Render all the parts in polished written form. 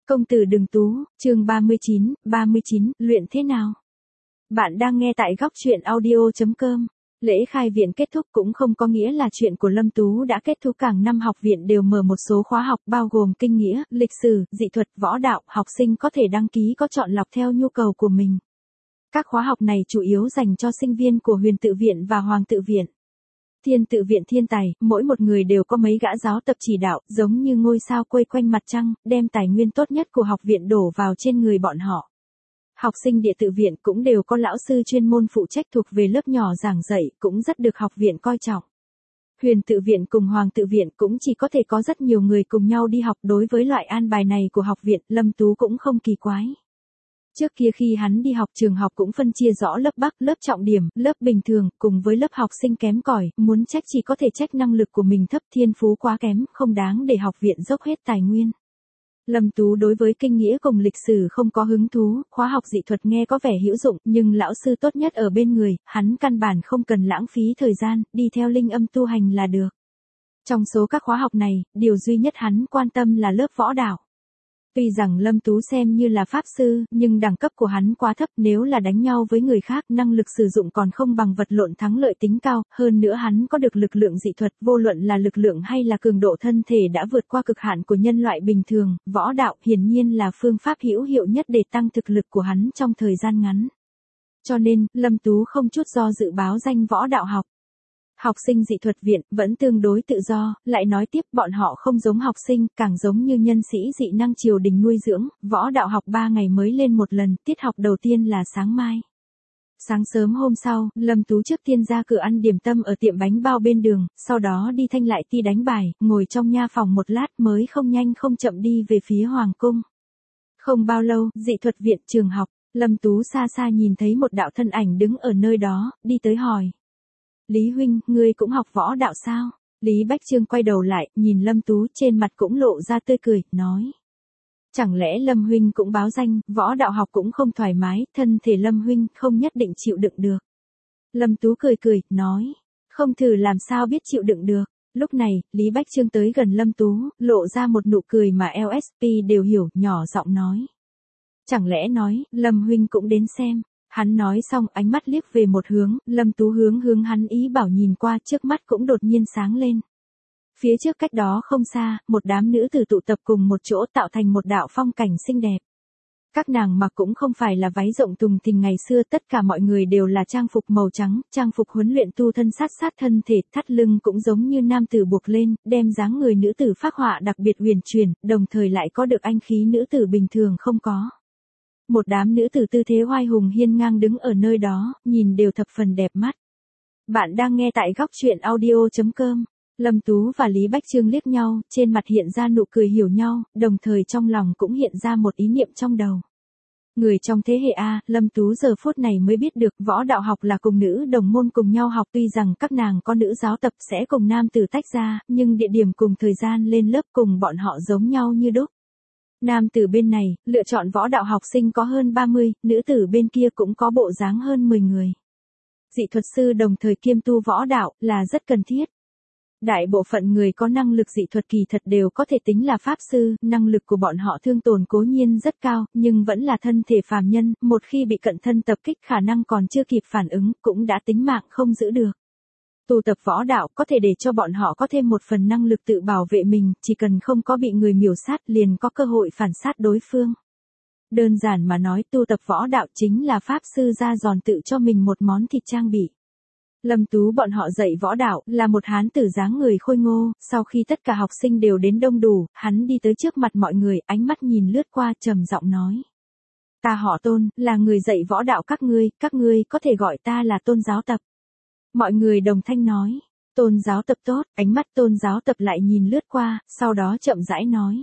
Công tử đừng tú, chương 39, luyện thế nào? Bạn đang nghe tại góc truyện audio.com. Lễ khai viện kết thúc cũng không có nghĩa là chuyện của Lâm Tú đã kết thúc, càng năm học viện đều mở một số khóa học bao gồm kinh nghĩa, lịch sử, dị thuật, võ đạo, học sinh có thể đăng ký có chọn lọc theo nhu cầu của mình. Các khóa học này chủ yếu dành cho sinh viên của Huyền Tự Viện và Hoàng Tự Viện. Thiên Tự Viện thiên tài, mỗi một người đều có mấy gã giáo tập chỉ đạo, giống như ngôi sao quây quanh mặt trăng, đem tài nguyên tốt nhất của học viện đổ vào trên người bọn họ. Học sinh Địa Tự Viện cũng đều có lão sư chuyên môn phụ trách thuộc về lớp nhỏ giảng dạy, cũng rất được học viện coi trọng. Huyền Tự Viện cùng Hoàng Tự Viện cũng chỉ có thể có rất nhiều người cùng nhau đi học, đối với loại an bài này của học viện, Lâm Tú cũng không kỳ quái. Trước kia khi hắn đi học, trường học cũng phân chia rõ lớp Bắc, lớp trọng điểm, lớp bình thường, cùng với lớp học sinh kém cỏi, muốn trách chỉ có thể trách năng lực của mình thấp, thiên phú quá kém, không đáng để học viện dốc hết tài nguyên. Lâm Tú đối với kinh nghĩa cùng lịch sử không có hứng thú, khóa học dị thuật nghe có vẻ hữu dụng, nhưng lão sư tốt nhất ở bên người, hắn căn bản không cần lãng phí thời gian, đi theo linh âm tu hành là được. Trong số các khóa học này, điều duy nhất hắn quan tâm là lớp võ đạo. Tuy rằng Lâm Tú xem như là pháp sư, nhưng đẳng cấp của hắn quá thấp, nếu là đánh nhau với người khác, năng lực sử dụng còn không bằng vật lộn thắng lợi tính cao, hơn nữa hắn có được lực lượng dị thuật, vô luận là lực lượng hay là cường độ thân thể đã vượt qua cực hạn của nhân loại bình thường, võ đạo hiển nhiên là phương pháp hữu hiệu nhất để tăng thực lực của hắn trong thời gian ngắn. Cho nên, Lâm Tú không chút do dự báo danh võ đạo học. Học sinh dị thuật viện vẫn tương đối tự do, lại nói tiếp bọn họ không giống học sinh, càng giống như nhân sĩ dị năng triều đình nuôi dưỡng, võ đạo học 3 ngày mới lên một lần, tiết học đầu tiên là sáng mai. Sáng sớm hôm sau, Lâm Tú trước tiên ra cửa ăn điểm tâm ở tiệm bánh bao bên đường, sau đó đi Thanh Lại Ti đánh bài, ngồi trong nha phòng một lát mới không nhanh không chậm đi về phía Hoàng cung. Không bao lâu, dị thuật viện trường học, Lâm Tú xa xa nhìn thấy một đạo thân ảnh đứng ở nơi đó, đi tới hỏi. Lý huynh, ngươi cũng học võ đạo sao? Lý Bách Trương quay đầu lại, nhìn Lâm Tú trên mặt cũng lộ ra tươi cười, nói. Chẳng lẽ Lâm huynh cũng báo danh, võ đạo học cũng không thoải mái, thân thể Lâm huynh không nhất định chịu đựng được. Lâm Tú cười, nói. Không thử làm sao biết chịu đựng được. Lúc này, Lý Bách Trương tới gần Lâm Tú, lộ ra một nụ cười mà LSP đều hiểu, nhỏ giọng nói. Chẳng lẽ nói, Lâm huynh cũng đến xem. Hắn nói xong ánh mắt liếc về một hướng, Lâm Tú hướng hắn ý bảo nhìn qua, trước mắt cũng đột nhiên sáng lên. Phía trước cách đó không xa, một đám nữ tử tụ tập cùng một chỗ tạo thành một đạo phong cảnh xinh đẹp. Các nàng mặc cũng không phải là váy rộng tùng thình ngày xưa, tất cả mọi người đều là trang phục màu trắng, trang phục huấn luyện tu thân sát thân thể, thắt lưng cũng giống như nam tử buộc lên, đem dáng người nữ tử phác họa đặc biệt huyền chuyển, đồng thời lại có được anh khí nữ tử bình thường không có. Một đám nữ tử tư thế oai hùng hiên ngang đứng ở nơi đó, nhìn đều thập phần đẹp mắt. Bạn đang nghe tại góc truyện audio.com. Lâm Tú và Lý Bách Trương liếc nhau, trên mặt hiện ra nụ cười hiểu nhau, đồng thời trong lòng cũng hiện ra một ý niệm trong đầu. Người trong thế hệ A, Lâm Tú giờ phút này mới biết được võ đạo học là cùng nữ đồng môn cùng nhau học, tuy rằng các nàng có nữ giáo tập sẽ cùng nam tử tách ra, nhưng địa điểm cùng thời gian lên lớp cùng bọn họ giống nhau như đúc. Nam tử bên này, lựa chọn võ đạo học sinh có hơn 30, nữ tử bên kia cũng có bộ dáng hơn 10 người. Dị thuật sư đồng thời kiêm tu võ đạo, là rất cần thiết. Đại bộ phận người có năng lực dị thuật kỳ thật đều có thể tính là pháp sư, năng lực của bọn họ thương tổn cố nhiên rất cao, nhưng vẫn là thân thể phàm nhân, một khi bị cận thân tập kích khả năng còn chưa kịp phản ứng, cũng đã tính mạng không giữ được. Tu tập võ đạo có thể để cho bọn họ có thêm một phần năng lực tự bảo vệ mình, chỉ cần không có bị người miểu sát liền có cơ hội phản sát đối phương. Đơn giản mà nói, tu tập võ đạo chính là pháp sư ra giòn tự cho mình một món thịt trang bị. Lâm Tú bọn họ dạy võ đạo là một hán tử dáng người khôi ngô, sau khi tất cả học sinh đều đến đông đủ, hắn đi tới trước mặt mọi người, ánh mắt nhìn lướt qua trầm giọng nói. Ta họ Tôn, là người dạy võ đạo các ngươi có thể gọi ta là Tôn giáo tập. Mọi người đồng thanh nói, Tôn giáo tập tốt, ánh mắt Tôn giáo tập lại nhìn lướt qua, sau đó chậm rãi nói.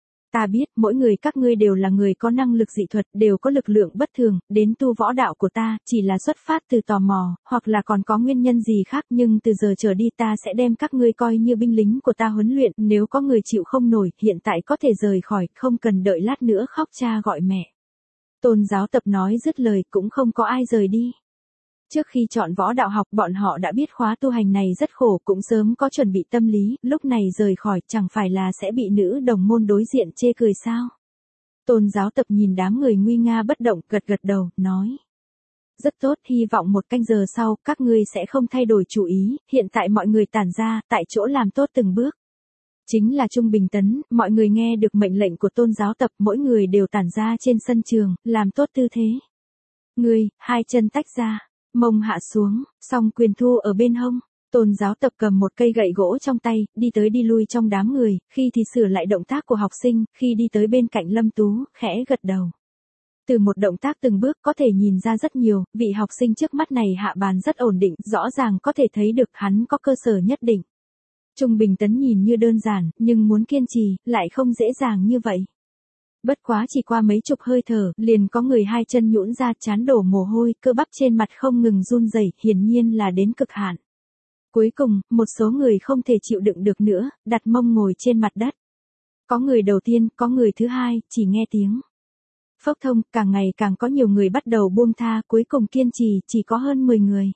Ta biết, mỗi người các ngươi đều là người có năng lực dị thuật, đều có lực lượng bất thường, đến tu võ đạo của ta, chỉ là xuất phát từ tò mò, hoặc là còn có nguyên nhân gì khác, nhưng từ giờ trở đi ta sẽ đem các ngươi coi như binh lính của ta huấn luyện, nếu có người chịu không nổi, hiện tại có thể rời khỏi, không cần đợi lát nữa khóc cha gọi mẹ. Tôn giáo tập nói dứt lời, cũng không có ai rời đi. Trước khi chọn võ đạo học bọn họ đã biết khóa tu hành này rất khổ, cũng sớm có chuẩn bị tâm lý, lúc này rời khỏi chẳng phải là sẽ bị nữ đồng môn đối diện chê cười sao. Tôn giáo tập nhìn đám người nguy nga bất động, gật gật đầu, nói. Rất tốt, hy vọng 1 canh giờ sau, các ngươi sẽ không thay đổi chủ ý, hiện tại mọi người tản ra, tại chỗ làm tốt từng bước. Chính là Trung Bình Tấn, mọi người nghe được mệnh lệnh của tôn giáo tập, mỗi người đều tản ra trên sân trường, làm tốt tư thế. Ngươi, 2 chân tách ra, mông hạ xuống, song quyền thu ở bên hông. Tôn giáo tập cầm một cây gậy gỗ trong tay, đi tới đi lui trong đám người, khi thì sửa lại động tác của học sinh, khi đi tới bên cạnh Lâm Tú, khẽ gật đầu. Từ một động tác từng bước có thể nhìn ra rất nhiều, vị học sinh trước mắt này hạ bàn rất ổn định, rõ ràng có thể thấy được hắn có cơ sở nhất định. Trung Bình Tấn nhìn như đơn giản, nhưng muốn kiên trì, lại không dễ dàng như vậy. Bất quá chỉ qua mấy chục hơi thở, liền có người 2 chân nhũn ra, trán đổ mồ hôi, cơ bắp trên mặt không ngừng run rẩy, hiển nhiên là đến cực hạn. Cuối cùng, một số người không thể chịu đựng được nữa, đặt mông ngồi trên mặt đất. Có người đầu tiên, có người thứ hai, chỉ nghe tiếng phốc thông, càng ngày càng có nhiều người bắt đầu buông tha, cuối cùng kiên trì, chỉ có hơn 10 người.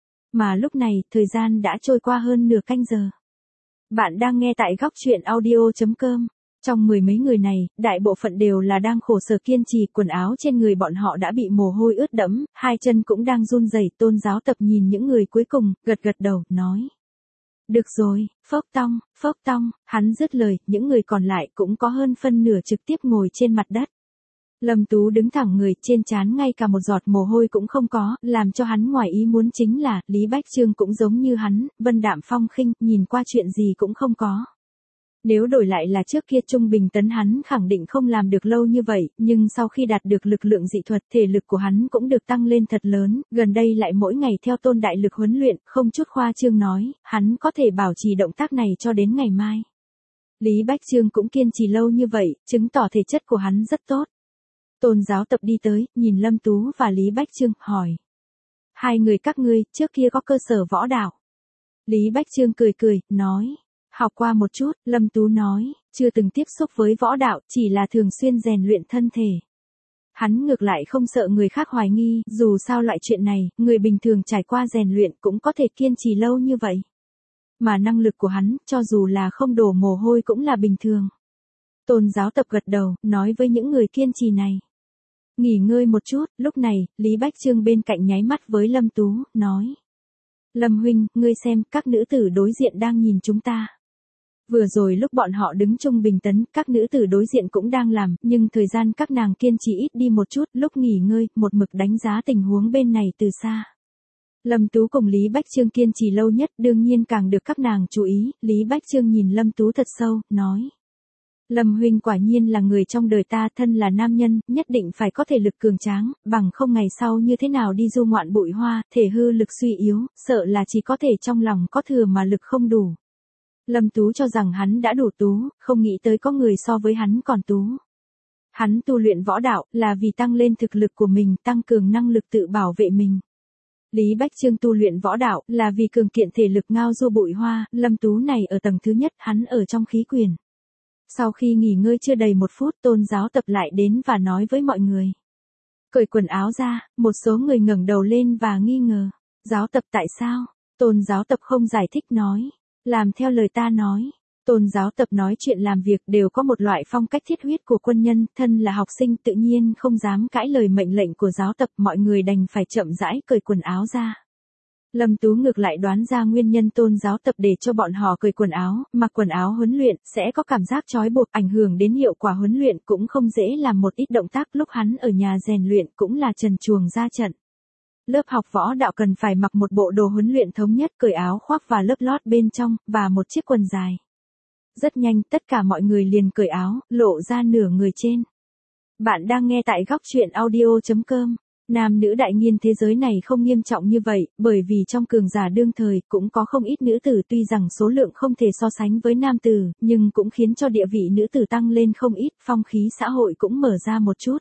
Mà lúc này, thời gian đã trôi qua hơn nửa canh giờ. Bạn đang nghe tại góc chuyện audio.com. Trong 10 mấy người này, đại bộ phận đều là đang khổ sở kiên trì, quần áo trên người bọn họ đã bị mồ hôi ướt đẫm, 2 chân cũng đang run rẩy. Tôn giáo tập nhìn những người cuối cùng, gật gật đầu, nói. Được rồi, phốc tong, hắn dứt lời, những người còn lại cũng có hơn phân nửa trực tiếp ngồi trên mặt đất. Lâm Tú đứng thẳng người, trên trán ngay cả một giọt mồ hôi cũng không có, làm cho hắn ngoài ý muốn chính là, Lý Bách Chương cũng giống như hắn, vân đạm phong khinh, nhìn qua chuyện gì cũng không có. Nếu đổi lại là trước kia Trung Bình Tấn hắn khẳng định không làm được lâu như vậy, nhưng sau khi đạt được lực lượng dị thuật, thể lực của hắn cũng được tăng lên thật lớn, gần đây lại mỗi ngày theo Tôn đại lực huấn luyện, không chút khoa trương nói, hắn có thể bảo trì động tác này cho đến ngày mai. Lý Bách Chương cũng kiên trì lâu như vậy, chứng tỏ thể chất của hắn rất tốt. Tôn giáo tập đi tới, nhìn Lâm Tú và Lý Bách Chương, hỏi. 2 người các ngươi, trước kia có cơ sở võ đạo. Lý Bách Chương cười, nói. Học qua một chút, Lâm Tú nói, chưa từng tiếp xúc với võ đạo, chỉ là thường xuyên rèn luyện thân thể. Hắn ngược lại không sợ người khác hoài nghi, dù sao loại chuyện này, người bình thường trải qua rèn luyện cũng có thể kiên trì lâu như vậy. Mà năng lực của hắn, cho dù là không đổ mồ hôi cũng là bình thường. Tôn giáo tập gật đầu, nói với những người kiên trì này. Nghỉ ngơi một chút, lúc này, Lý Bách Chương bên cạnh nháy mắt với Lâm Tú, nói. Lâm huynh, ngươi xem, các nữ tử đối diện đang nhìn chúng ta. Vừa rồi lúc bọn họ đứng Trung Bình Tấn, các nữ tử đối diện cũng đang làm, nhưng thời gian các nàng kiên trì ít đi một chút, lúc nghỉ ngơi, một mực đánh giá tình huống bên này từ xa. Lâm Tú cùng Lý Bách Chương kiên trì lâu nhất, đương nhiên càng được các nàng chú ý, Lý Bách Chương nhìn Lâm Tú thật sâu, nói. Lâm huynh quả nhiên là người trong đời ta, thân là nam nhân, nhất định phải có thể lực cường tráng, bằng không ngày sau như thế nào đi du ngoạn bụi hoa, thể hư lực suy yếu, sợ là chỉ có thể trong lòng có thừa mà lực không đủ. Lâm Tú cho rằng hắn đã đủ tú, không nghĩ tới có người so với hắn còn tú. Hắn tu luyện võ đạo là vì tăng lên thực lực của mình, tăng cường năng lực tự bảo vệ mình. Lý Bách Chương tu luyện võ đạo là vì cường kiện thể lực ngao du bụi hoa, Lâm Tú này ở tầng thứ nhất, hắn ở trong khí quyền. Sau khi nghỉ ngơi chưa đầy 1 phút, Tôn giáo tập lại đến và nói với mọi người. Cởi quần áo ra, một số người ngẩng đầu lên và nghi ngờ. Giáo tập tại sao? Tôn giáo tập không giải thích nói. Làm theo lời ta nói. Tôn giáo tập nói chuyện làm việc đều có một loại phong cách thiết huyết của quân nhân, thân là học sinh tự nhiên không dám cãi lời mệnh lệnh của giáo tập, mọi người đành phải chậm rãi cởi quần áo ra. Lâm Tú ngược lại đoán ra nguyên nhân tôn giáo tập để cho bọn họ cởi quần áo, mặc quần áo huấn luyện, sẽ có cảm giác trói buộc, ảnh hưởng đến hiệu quả huấn luyện, cũng không dễ làm một ít động tác, lúc hắn ở nhà rèn luyện cũng là trần truồng ra trận. Lớp học võ đạo cần phải mặc một bộ đồ huấn luyện thống nhất, cởi áo khoác và lớp lót bên trong, và một chiếc quần dài. Rất nhanh, tất cả mọi người liền cởi áo, lộ ra nửa người trên. Bạn đang nghe tại góc chuyện audio.com. Nam nữ đại nghiên thế giới này không nghiêm trọng như vậy, bởi vì trong cường giả đương thời cũng có không ít nữ tử, tuy rằng số lượng không thể so sánh với nam tử, nhưng cũng khiến cho địa vị nữ tử tăng lên không ít, phong khí xã hội cũng mở ra một chút.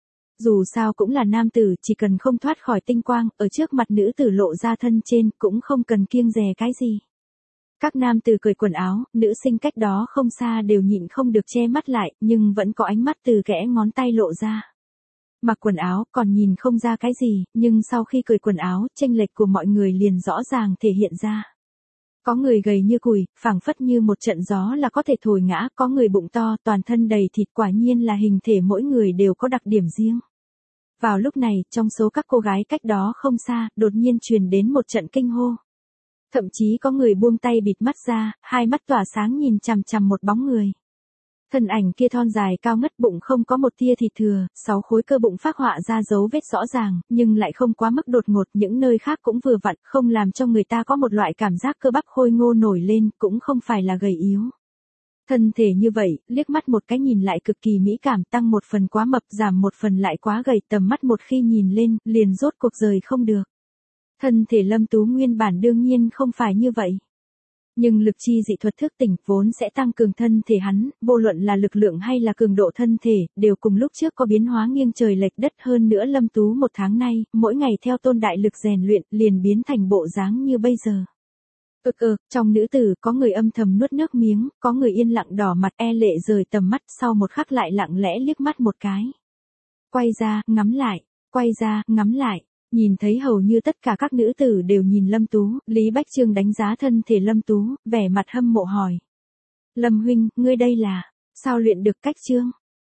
Dù sao cũng là nam tử, chỉ cần không thoát khỏi tinh quang, ở trước mặt nữ tử lộ ra thân trên, cũng không cần kiêng dè cái gì. Các nam tử cởi quần áo, nữ sinh cách đó không xa đều nhịn không được che mắt lại, nhưng vẫn có ánh mắt từ kẽ ngón tay lộ ra. Mặc quần áo còn nhìn không ra cái gì, nhưng sau khi cởi quần áo, chênh lệch của mọi người liền rõ ràng thể hiện ra. Có người gầy như củi, phảng phất như một trận gió là có thể thổi ngã, có người bụng to, toàn thân đầy thịt, quả nhiên là hình thể mỗi người đều có đặc điểm riêng. Vào lúc này, trong số các cô gái cách đó không xa, đột nhiên truyền đến một trận kinh hô. Thậm chí có người buông tay bịt mắt ra, hai mắt tỏa sáng nhìn chằm chằm một bóng người. Thân ảnh kia thon dài cao ngất, bụng không có một tia thịt thừa, 6 khối cơ bụng phác họa ra dấu vết rõ ràng, nhưng lại không quá mức đột ngột, những nơi khác cũng vừa vặn, không làm cho người ta có một loại cảm giác cơ bắp khôi ngô nổi lên, cũng không phải là gầy yếu. Thân thể như vậy, liếc mắt một cái nhìn lại cực kỳ mỹ cảm, tăng một phần quá mập, giảm một phần lại quá gầy, tầm mắt một khi nhìn lên, liền rốt cuộc rời không được. Thân thể Lâm Tú nguyên bản đương nhiên không phải như vậy. Nhưng lực chi dị thuật thức tỉnh vốn sẽ tăng cường thân thể hắn, vô luận là lực lượng hay là cường độ thân thể, đều cùng lúc trước có biến hóa nghiêng trời lệch đất hơn nữa. Lâm Tú một tháng nay, mỗi ngày theo tôn đại lực rèn luyện, liền biến thành bộ dáng như bây giờ. Trong nữ tử có người âm thầm nuốt nước miếng, có người yên lặng đỏ mặt e lệ rời tầm mắt, sau một khắc lại lặng lẽ liếc mắt một cái. Quay ra, ngắm lại, quay ra, ngắm lại. Nhìn thấy hầu như tất cả các nữ tử đều nhìn Lâm Tú, Lý Bách Trương đánh giá thân thể Lâm Tú, vẻ mặt hâm mộ hỏi. Lâm huynh, ngươi đây là, sao luyện được cách chương?